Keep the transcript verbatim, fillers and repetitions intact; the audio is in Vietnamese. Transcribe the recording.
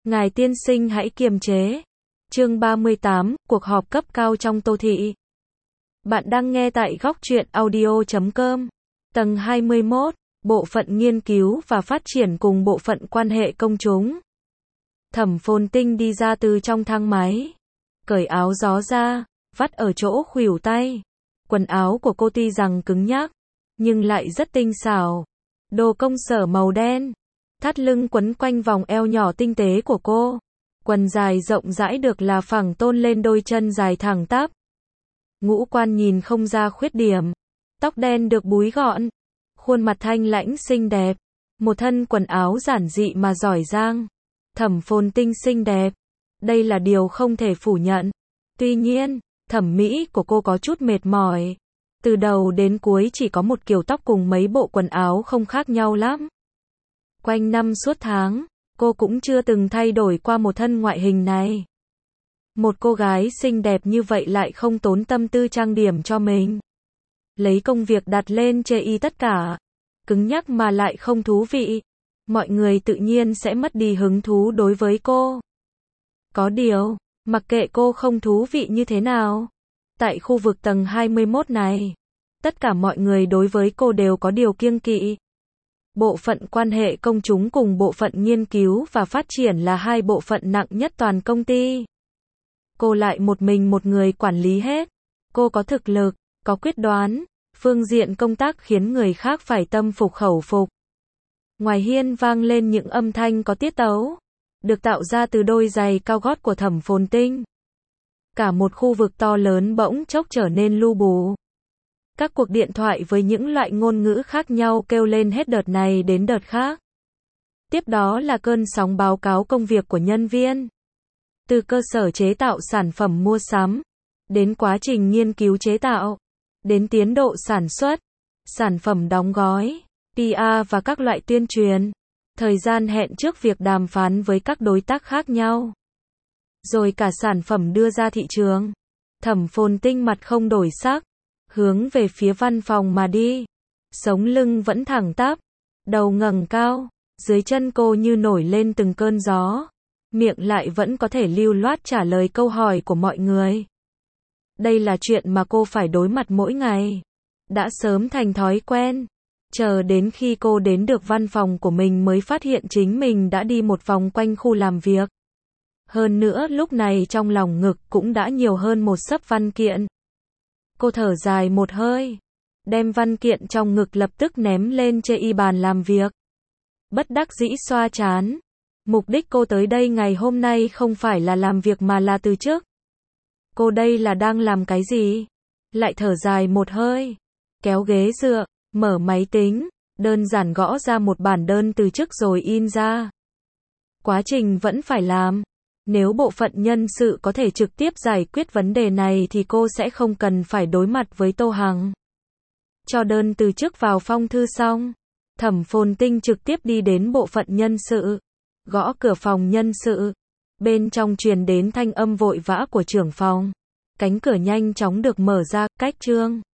Ngài tiên sinh hãy kiềm chế. Chương ba mươi tám, cuộc họp cấp cao trong Tô Thị. Bạn đang nghe tại góc truyện audio chấm com. Tầng hai mươi mốt, Bộ phận Nghiên cứu và Phát triển cùng Bộ phận Quan hệ Công chúng. Thẩm Phồn Tinh đi ra từ trong thang máy. Cởi áo gió ra, vắt ở chỗ khuỷu tay. Quần áo của cô tuy rằng cứng nhắc, nhưng lại rất tinh xảo. Đồ công sở màu đen. Thắt lưng quấn quanh vòng eo nhỏ tinh tế của cô. Quần dài rộng rãi được là phẳng tôn lên đôi chân dài thẳng tắp. Ngũ quan nhìn không ra khuyết điểm. Tóc đen được búi gọn. Khuôn mặt thanh lãnh xinh đẹp. Một thân quần áo giản dị mà giỏi giang. Thẩm Phồn Tinh xinh đẹp. Đây là điều không thể phủ nhận. Tuy nhiên, thẩm mỹ của cô có chút mệt mỏi. Từ đầu đến cuối chỉ có một kiểu tóc cùng mấy bộ quần áo không khác nhau lắm. Quanh năm suốt tháng, cô cũng chưa từng thay đổi qua một thân ngoại hình này. Một cô gái xinh đẹp như vậy lại không tốn tâm tư trang điểm cho mình. Lấy công việc đặt lên chê y tất cả. Cứng nhắc mà lại không thú vị. Mọi người tự nhiên sẽ mất đi hứng thú đối với cô. Có điều, mặc kệ cô không thú vị như thế nào. Tại khu vực tầng hai mươi mốt này, tất cả mọi người đối với cô đều có điều kiêng kỵ. Bộ phận Quan hệ Công chúng cùng Bộ phận Nghiên cứu và Phát triển là hai bộ phận nặng nhất toàn công ty. Cô lại một mình một người quản lý hết. Cô có thực lực, có quyết đoán, phương diện công tác khiến người khác phải tâm phục khẩu phục. Ngoài hiên vang lên những âm thanh có tiết tấu, được tạo ra từ đôi giày cao gót của Thẩm Phồn Tinh. Cả một khu vực to lớn bỗng chốc trở nên lu bù. Các cuộc điện thoại với những loại ngôn ngữ khác nhau kêu lên hết đợt này đến đợt khác. Tiếp đó là cơn sóng báo cáo công việc của nhân viên. Từ cơ sở chế tạo sản phẩm mua sắm, đến quá trình nghiên cứu chế tạo, đến tiến độ sản xuất, sản phẩm đóng gói, pê e và các loại tuyên truyền, thời gian hẹn trước việc đàm phán với các đối tác khác nhau. Rồi cả sản phẩm đưa ra thị trường. Thẩm Phồn Tinh mặt không đổi sắc, hướng về phía văn phòng mà đi. Sống lưng vẫn thẳng tắp, đầu ngẩng cao, dưới chân cô như nổi lên từng cơn gió. Miệng lại vẫn có thể lưu loát trả lời câu hỏi của mọi người. Đây là chuyện mà cô phải đối mặt mỗi ngày. Đã sớm thành thói quen. Chờ đến khi cô đến được văn phòng của mình mới phát hiện chính mình đã đi một vòng quanh khu làm việc. Hơn nữa lúc này trong lòng ngực cũng đã nhiều hơn một xấp văn kiện. Cô thở dài một hơi, đem văn kiện trong ngực lập tức ném lên chê y bàn làm việc. Bất đắc dĩ xoa trán. Mục đích cô tới đây ngày hôm nay không phải là làm việc mà là từ chức. Cô đây là đang làm cái gì? Lại thở dài một hơi, kéo ghế dựa, mở máy tính, đơn giản gõ ra một bản đơn từ chức rồi in ra. Quá trình vẫn phải làm. Nếu bộ phận nhân sự có thể trực tiếp giải quyết vấn đề này thì cô sẽ không cần phải đối mặt với Tô Hằng. Cho đơn từ chức vào phong thư xong, Thẩm Phồn Tinh trực tiếp đi đến bộ phận nhân sự, gõ cửa phòng nhân sự. Bên trong truyền đến thanh âm vội vã của trưởng phòng. Cánh cửa nhanh chóng được mở ra, cách Trương